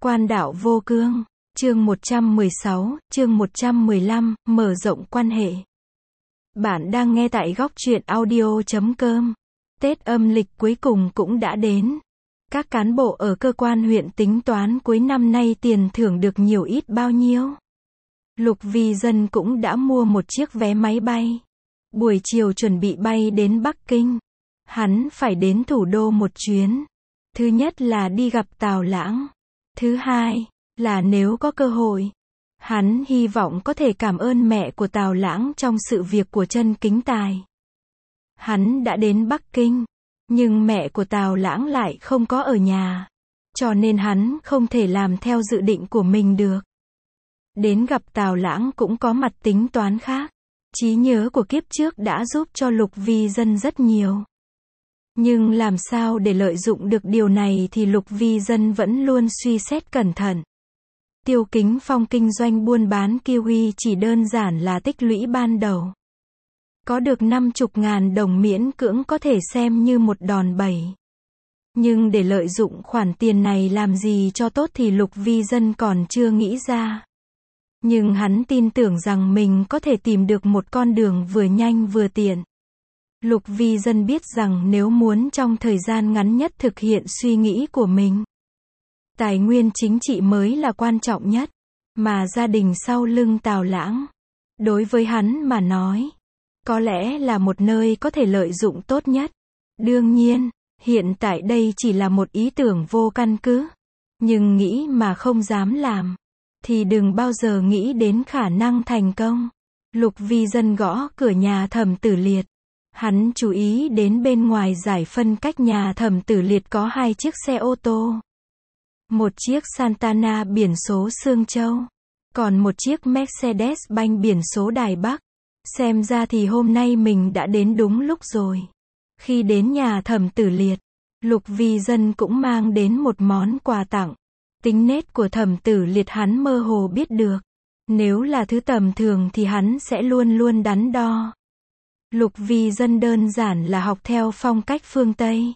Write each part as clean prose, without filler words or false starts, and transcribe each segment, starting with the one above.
Quan đạo vô cương, chương 116, chương 115, mở rộng quan hệ. Bạn đang nghe tại góc truyện audio.com. Tết âm lịch cuối cùng cũng đã đến. Các cán bộ ở cơ quan huyện tính toán cuối năm nay tiền thưởng được nhiều ít bao nhiêu. Lục Vi Dân cũng đã mua một chiếc vé máy bay. Buổi chiều chuẩn bị bay đến Bắc Kinh. Hắn phải đến thủ đô một chuyến. Thứ nhất là đi gặp Tào Lãng. Thứ hai là nếu có cơ hội, hắn hy vọng có thể cảm ơn mẹ của Tào Lãng trong sự việc của Trân Kính Tài. Hắn đã đến Bắc Kinh, nhưng mẹ của Tào Lãng lại không có ở nhà, cho nên hắn không thể làm theo dự định của mình được. Đến gặp Tào Lãng cũng có mặt tính toán khác. Trí nhớ của kiếp trước đã giúp cho Lục Vi Dân rất nhiều. Nhưng làm sao để lợi dụng được điều này thì Lục Vi Dân vẫn luôn suy xét cẩn thận. Tiêu Kính Phong kinh doanh buôn bán kiwi chỉ đơn giản là tích lũy ban đầu. Có được 50.000 đồng miễn cưỡng có thể xem như một đòn bẩy. Nhưng để lợi dụng khoản tiền này làm gì cho tốt thì Lục Vi Dân còn chưa nghĩ ra. Nhưng hắn tin tưởng rằng mình có thể tìm được một con đường vừa nhanh vừa tiện. Lục Vi Dân biết rằng nếu muốn trong thời gian ngắn nhất thực hiện suy nghĩ của mình, tài nguyên chính trị mới là quan trọng nhất, mà gia đình sau lưng Tào Lãng, đối với hắn mà nói, có lẽ là một nơi có thể lợi dụng tốt nhất. Đương nhiên, hiện tại đây chỉ là một ý tưởng vô căn cứ, nhưng nghĩ mà không dám làm, thì đừng bao giờ nghĩ đến khả năng thành công. Lục Vi Dân gõ cửa nhà Thẩm Tử Liệt. Hắn chú ý đến bên ngoài giải phân cách nhà Thẩm Tử Liệt có 2 chiếc xe ô tô. Một chiếc Santana biển số Sương Châu, còn một chiếc Mercedes-Benz biển số Đài Bắc. Xem ra thì hôm nay mình đã đến đúng lúc rồi. Khi đến nhà Thẩm Tử Liệt, Lục Vi Dân cũng mang đến một món quà tặng. Tính nết của Thẩm Tử Liệt hắn mơ hồ biết được. Nếu là thứ tầm thường thì hắn sẽ luôn luôn đắn đo. Lục Vi Dân đơn giản là học theo phong cách phương Tây.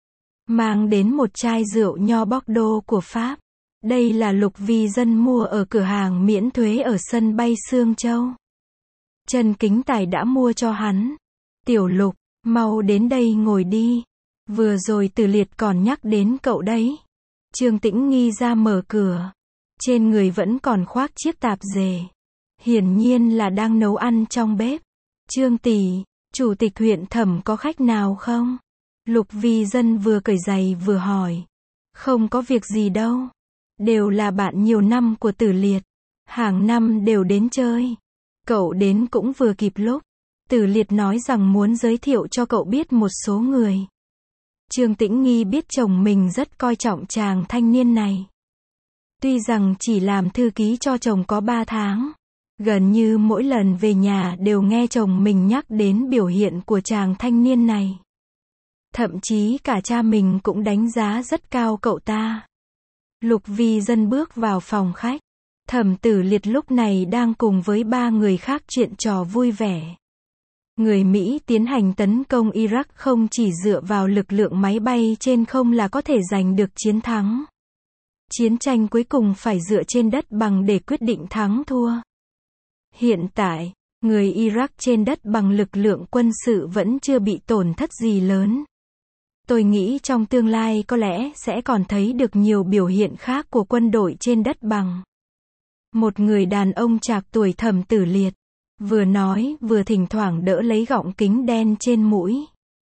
Mang đến một chai rượu nho Bordeaux của Pháp. Đây là Lục Vi Dân mua ở cửa hàng miễn thuế ở sân bay Sương Châu. Trân Kính Tài đã mua cho hắn. Tiểu Lục, mau đến đây ngồi đi. Vừa rồi Tử Liệt còn nhắc đến cậu đấy. Trương Tĩnh Nghi ra mở cửa. Trên người vẫn còn khoác chiếc tạp dề. Hiển nhiên là đang nấu ăn trong bếp. Trương tỷ, chủ tịch huyện Thẩm có khách nào không? Lục Vi Dân vừa cởi giày vừa hỏi. Không có việc gì đâu. Đều là bạn nhiều năm của Tử Liệt. Hàng năm đều đến chơi. Cậu đến cũng vừa kịp lúc. Tử Liệt nói rằng muốn giới thiệu cho cậu biết một số người. Trương Tĩnh Nghi biết chồng mình rất coi trọng chàng thanh niên này. Tuy rằng chỉ làm thư ký cho chồng có 3 tháng. Gần như mỗi lần về nhà đều nghe chồng mình nhắc đến biểu hiện của chàng thanh niên này. Thậm chí cả cha mình cũng đánh giá rất cao cậu ta. Lục Vi Dân bước vào phòng khách. Thẩm Tử Liệt lúc này đang cùng với 3 người khác chuyện trò vui vẻ. Người Mỹ tiến hành tấn công Iraq không chỉ dựa vào lực lượng máy bay trên không là có thể giành được chiến thắng. Chiến tranh cuối cùng phải dựa trên đất bằng để quyết định thắng thua. Hiện tại, người Iraq trên đất bằng lực lượng quân sự vẫn chưa bị tổn thất gì lớn. Tôi nghĩ trong tương lai có lẽ sẽ còn thấy được nhiều biểu hiện khác của quân đội trên đất bằng. Một người đàn ông trạc tuổi Thẩm Tử Liệt, vừa nói vừa thỉnh thoảng đỡ lấy gọng kính đen trên mũi.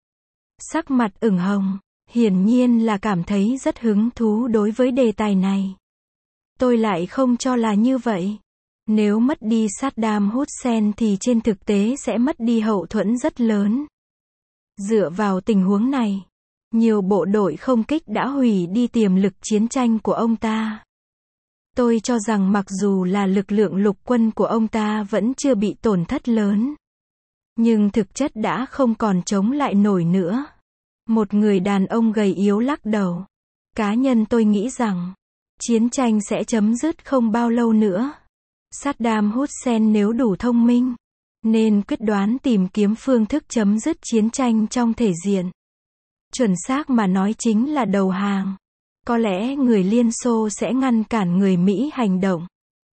Sắc mặt ửng hồng, hiển nhiên là cảm thấy rất hứng thú đối với đề tài này. Tôi lại không cho là như vậy. Nếu mất đi Saddam Hussein thì trên thực tế sẽ mất đi hậu thuẫn rất lớn. Dựa vào tình huống này, nhiều bộ đội không kích đã hủy đi tiềm lực chiến tranh của ông ta. Tôi cho rằng mặc dù là lực lượng lục quân của ông ta vẫn chưa bị tổn thất lớn, nhưng thực chất đã không còn chống lại nổi nữa. Một người đàn ông gầy yếu lắc đầu. Cá nhân tôi nghĩ rằng, chiến tranh sẽ chấm dứt không bao lâu nữa. Saddam Hussein nếu đủ thông minh, nên quyết đoán tìm kiếm phương thức chấm dứt chiến tranh trong thể diện. Chuẩn xác mà nói chính là đầu hàng. có lẽ người Liên Xô sẽ ngăn cản người Mỹ hành động.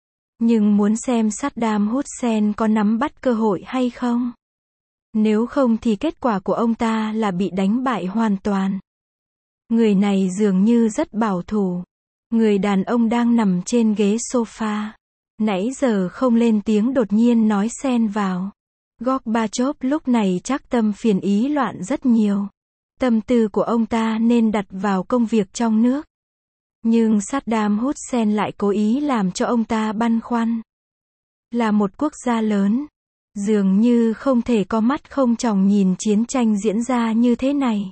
Nhưng muốn xem Saddam Hussein có nắm bắt cơ hội hay không? Nếu không thì kết quả của ông ta là bị đánh bại hoàn toàn. Người này dường như rất bảo thủ. Người đàn ông đang nằm trên ghế sofa. Nãy giờ không lên tiếng đột nhiên nói xen vào. Gorbachev lúc này chắc tâm phiền ý loạn rất nhiều. Tâm tư của ông ta nên đặt vào công việc trong nước. Nhưng Saddam Hussein lại cố ý làm cho ông ta băn khoăn. Là một quốc gia lớn, dường như không thể có mắt không tròng nhìn chiến tranh diễn ra như thế này.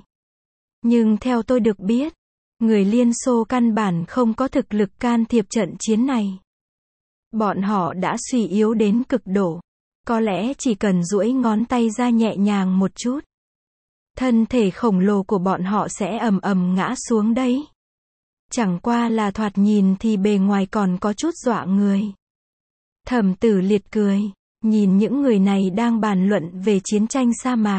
Nhưng theo tôi được biết, người Liên Xô căn bản không có thực lực can thiệp trận chiến này. Bọn họ đã suy yếu đến cực độ. Có lẽ chỉ cần duỗi ngón tay ra nhẹ nhàng một chút, thân thể khổng lồ của bọn họ sẽ ầm ầm ngã xuống đấy. Chẳng qua là thoạt nhìn thì bề ngoài còn có chút dọa người. Thẩm Tử Liệt cười, nhìn những người này đang bàn luận về chiến tranh sa mạc.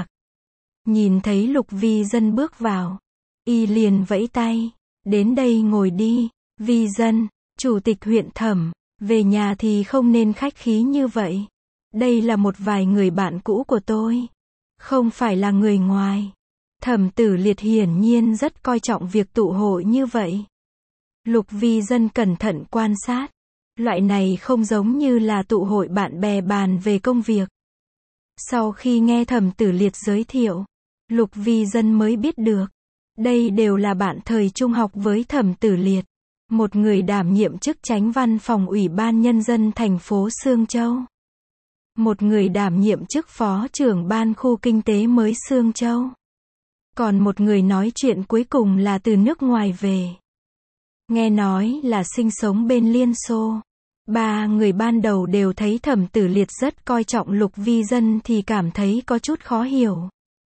Nhìn thấy Lục Vi Dân bước vào, y liền vẫy tay, đến đây ngồi đi, Vi Dân, chủ tịch huyện Thẩm, về nhà thì không nên khách khí như vậy. Đây là một vài người bạn cũ của tôi, không phải là người ngoài. Thẩm Tử Liệt hiển nhiên rất coi trọng việc tụ hội như vậy. Lục Vi Dân cẩn thận quan sát. Loại này không giống như là tụ hội bạn bè bàn về công việc. Sau khi nghe Thẩm Tử Liệt giới thiệu, Lục Vi Dân mới biết được. Đây đều là bạn thời trung học với Thẩm Tử Liệt. Một người đảm nhiệm chức chánh văn phòng Ủy ban Nhân dân thành phố Sương Châu. Một người đảm nhiệm chức phó trưởng ban khu kinh tế mới Sương Châu. Còn một người nói chuyện cuối cùng là từ nước ngoài về. Nghe nói là sinh sống bên Liên Xô. Ba người ban đầu đều thấy Thẩm Tử Liệt rất coi trọng Lục Vi Dân thì cảm thấy có chút khó hiểu.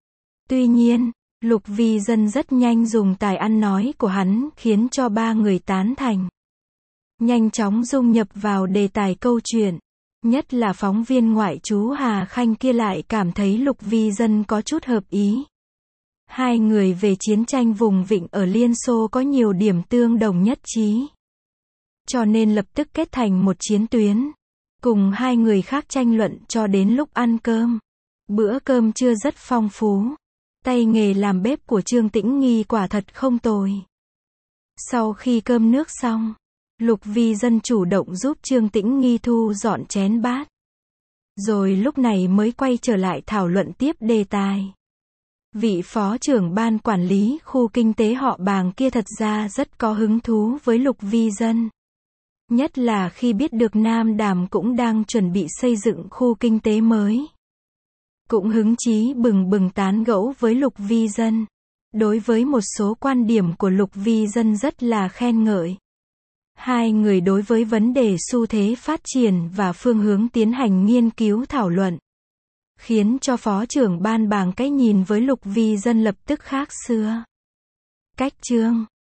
Tuy nhiên, Lục Vi Dân rất nhanh dùng tài ăn nói của hắn khiến cho ba người tán thành. Nhanh chóng dung nhập vào đề tài câu chuyện. Nhất là phóng viên ngoại trú Hà Khanh kia lại cảm thấy Lục Vi Dân có chút hợp ý. Hai người về chiến tranh vùng vịnh ở Liên Xô có nhiều điểm tương đồng nhất trí. Cho nên lập tức kết thành một chiến tuyến. Cùng hai người khác tranh luận cho đến lúc ăn cơm. Bữa cơm trưa rất phong phú. Tay nghề làm bếp của Trương Tĩnh Nghi quả thật không tồi. Sau khi cơm nước xong, Lục Vi Dân chủ động giúp Trương Tĩnh Nghi thu dọn chén bát. Rồi lúc này mới quay trở lại thảo luận tiếp đề tài. Vị phó trưởng ban quản lý khu kinh tế họ Bàng kia thật ra rất có hứng thú với Lục Vi Dân. Nhất là khi biết được Nam Đàm cũng đang chuẩn bị xây dựng khu kinh tế mới. Cũng hứng chí bừng bừng tán gẫu với Lục Vi Dân. Đối với một số quan điểm của Lục Vi Dân rất là khen ngợi. Hai người đối với vấn đề xu thế phát triển và phương hướng tiến hành nghiên cứu thảo luận. Khiến cho phó trưởng ban Bàng cái nhìn với Lục Vi Dân lập tức khác xưa. Cách chương